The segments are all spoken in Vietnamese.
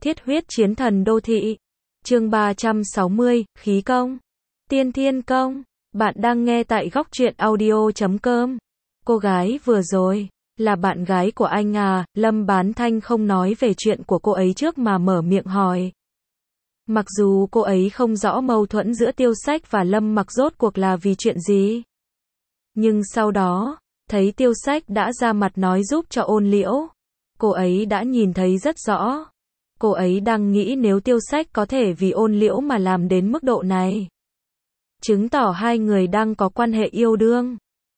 Thiết huyết chiến thần đô thị. Chương 360, khí công. Tiên thiên công. Bạn đang nghe tại góc truyện audio.com. Cô gái vừa rồi là bạn gái của anh à? Lâm Bán Thanh không nói về chuyện của cô ấy trước mà mở miệng hỏi. Mặc dù cô ấy không rõ mâu thuẫn giữa Tiêu Sách và Lâm Mặc rốt cuộc là vì chuyện gì. Nhưng sau đó, thấy Tiêu Sách đã ra mặt nói giúp cho Ôn Liễu. Cô ấy đã nhìn thấy rất rõ. Cô ấy đang nghĩ nếu Tiêu Sách có thể vì Ôn Liễu mà làm đến mức độ này, chứng tỏ hai người đang có quan hệ yêu đương.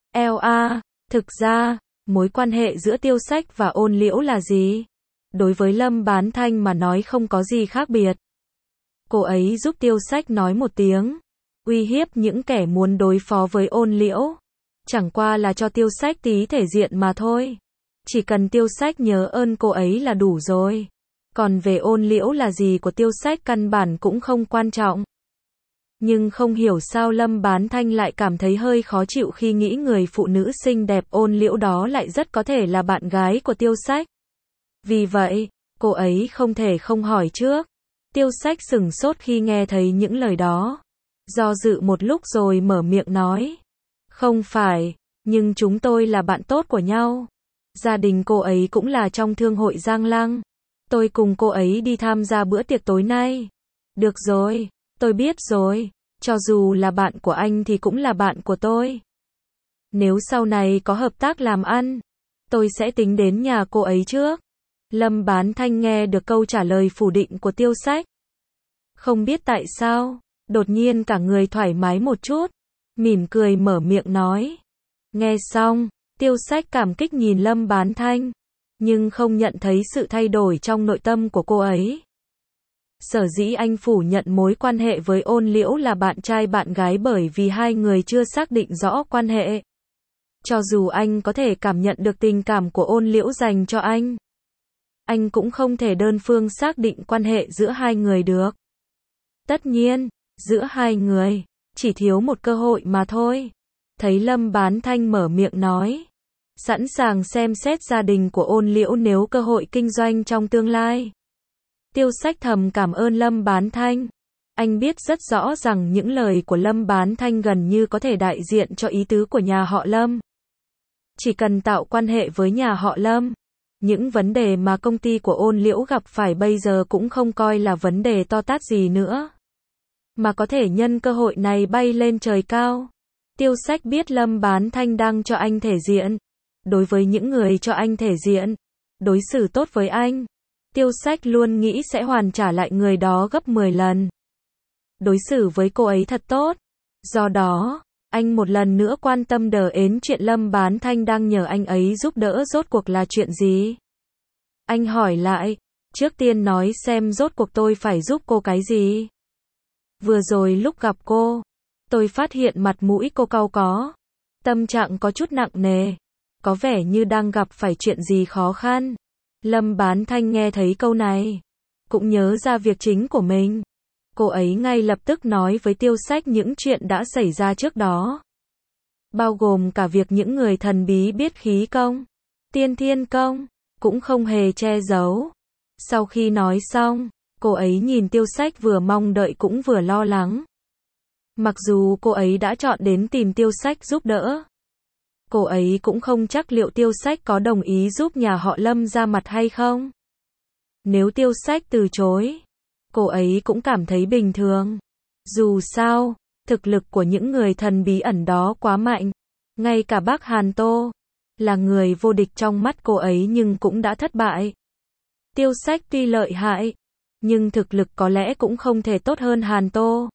Thực ra, mối quan hệ giữa Tiêu Sách và Ôn Liễu là gì? Đối với Lâm Bán Thanh mà nói không có gì khác biệt. Cô ấy giúp Tiêu Sách nói một tiếng, uy hiếp những kẻ muốn đối phó với Ôn Liễu. Chẳng qua là cho Tiêu Sách tí thể diện mà thôi. Chỉ cần Tiêu Sách nhớ ơn cô ấy là đủ rồi. Còn về Ôn Liễu là gì của Tiêu Sách căn bản cũng không quan trọng. Nhưng không hiểu sao Lâm Bán Thanh lại cảm thấy hơi khó chịu khi nghĩ người phụ nữ xinh đẹp Ôn Liễu đó lại rất có thể là bạn gái của Tiêu Sách. Vì vậy, cô ấy không thể không hỏi trước. Tiêu Sách sửng sốt khi nghe thấy những lời đó. Do dự một lúc rồi mở miệng nói. Không phải, nhưng chúng tôi là bạn tốt của nhau. Gia đình cô ấy cũng là trong thương hội Giang Lăng. Tôi cùng cô ấy đi tham gia bữa tiệc tối nay. Được rồi, tôi biết rồi. Cho dù là bạn của anh thì cũng là bạn của tôi. Nếu sau này có hợp tác làm ăn, tôi sẽ tính đến nhà cô ấy trước. Lâm Bán Thanh nghe được câu trả lời phủ định của Tiêu Sách. Không biết tại sao, đột nhiên cả người thoải mái một chút. Mỉm cười mở miệng nói. Nghe xong, Tiêu Sách cảm kích nhìn Lâm Bán Thanh, nhưng không nhận thấy sự thay đổi trong nội tâm của cô ấy. Sở dĩ anh phủ nhận mối quan hệ với Ôn Liễu là bạn trai bạn gái bởi vì hai người chưa xác định rõ quan hệ. Cho dù anh có thể cảm nhận được tình cảm của Ôn Liễu dành cho anh cũng không thể đơn phương xác định quan hệ giữa hai người được. Tất nhiên, giữa hai người chỉ thiếu một cơ hội mà thôi. Thấy Lâm Bán Thanh mở miệng nói, sẵn sàng xem xét gia đình của Ôn Liễu nếu cơ hội kinh doanh trong tương lai. Tiêu Sách thầm cảm ơn Lâm Bán Thanh. Anh biết rất rõ rằng những lời của Lâm Bán Thanh gần như có thể đại diện cho ý tứ của nhà họ Lâm. Chỉ cần tạo quan hệ với nhà họ Lâm, những vấn đề mà công ty của Ôn Liễu gặp phải bây giờ cũng không coi là vấn đề to tát gì nữa, mà có thể nhân cơ hội này bay lên trời cao. Tiêu Sách biết Lâm Bán Thanh đang cho anh thể diện. Đối với những người cho anh thể diện, đối xử tốt với anh, Tiêu Sách luôn nghĩ sẽ hoàn trả lại người đó gấp 10 lần. Đối xử với cô ấy thật tốt. Do đó, anh một lần nữa quan tâm đến chuyện Lâm Bán Thanh đang nhờ anh ấy giúp đỡ rốt cuộc là chuyện gì. Anh hỏi lại, trước tiên nói xem rốt cuộc tôi phải giúp cô cái gì. Vừa rồi lúc gặp cô, tôi phát hiện mặt mũi cô cau có. Tâm trạng có chút nặng nề. Có vẻ như đang gặp phải chuyện gì khó khăn. Lâm Bán Thanh nghe thấy câu này, cũng nhớ ra việc chính của mình. Cô ấy ngay lập tức nói với Tiêu Sách những chuyện đã xảy ra trước đó. Bao gồm cả việc những người thần bí biết khí công, tiên thiên công, cũng không hề che giấu. Sau khi nói xong, cô ấy nhìn Tiêu Sách vừa mong đợi cũng vừa lo lắng. Mặc dù cô ấy đã chọn đến tìm Tiêu Sách giúp đỡ, cô ấy cũng không chắc liệu Tiêu Sách có đồng ý giúp nhà họ Lâm ra mặt hay không. Nếu Tiêu Sách từ chối, cô ấy cũng cảm thấy bình thường. Dù sao, thực lực của những người thần bí ẩn đó quá mạnh. Ngay cả bác Hàn Tô, là người vô địch trong mắt cô ấy nhưng cũng đã thất bại. Tiêu Sách tuy lợi hại, nhưng thực lực có lẽ cũng không thể tốt hơn Hàn Tô.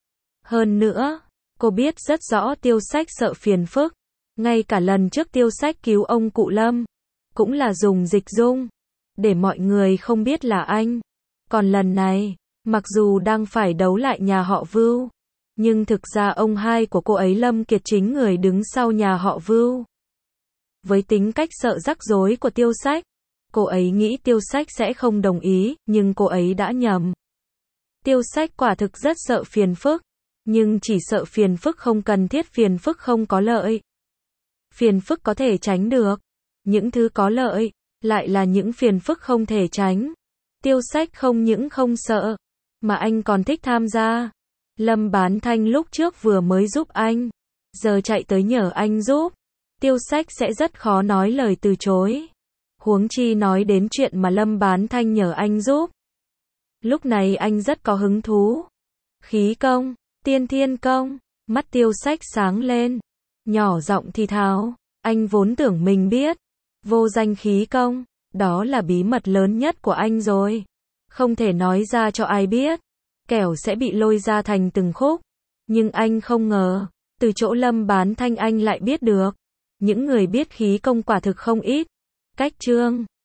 Hơn nữa, cô biết rất rõ Tiêu Sách sợ phiền phức. Ngay cả lần trước Tiêu Sách cứu ông cụ Lâm, cũng là dùng dịch dung, để mọi người không biết là anh. Còn lần này, mặc dù đang phải đấu lại nhà họ Vưu, nhưng thực ra ông hai của cô ấy Lâm Kiệt chính người đứng sau nhà họ Vưu. Với tính cách sợ rắc rối của Tiêu Sách, cô ấy nghĩ Tiêu Sách sẽ không đồng ý, nhưng cô ấy đã nhầm. Tiêu Sách quả thực rất sợ phiền phức, nhưng chỉ sợ phiền phức không cần thiết, phiền phức không có lợi. Phiền phức có thể tránh được, những thứ có lợi lại là những phiền phức không thể tránh. Tiêu Sách không những không sợ, mà anh còn thích tham gia. Lâm Bán Thanh lúc trước vừa mới giúp anh, giờ chạy tới nhờ anh giúp. Tiêu Sách sẽ rất khó nói lời từ chối. Huống chi nói đến chuyện mà Lâm Bán Thanh nhờ anh giúp. Lúc này anh rất có hứng thú. Khí công, tiên thiên công, mắt Tiêu Sách sáng lên, nhỏ giọng thì thào, anh vốn tưởng mình biết, vô danh khí công, đó là bí mật lớn nhất của anh rồi. Không thể nói ra cho ai biết, kẻo sẽ bị lôi ra thành từng khúc. Nhưng anh không ngờ, từ chỗ Lâm Bán Thanh anh lại biết được. Những người biết khí công quả thực không ít. Cách chương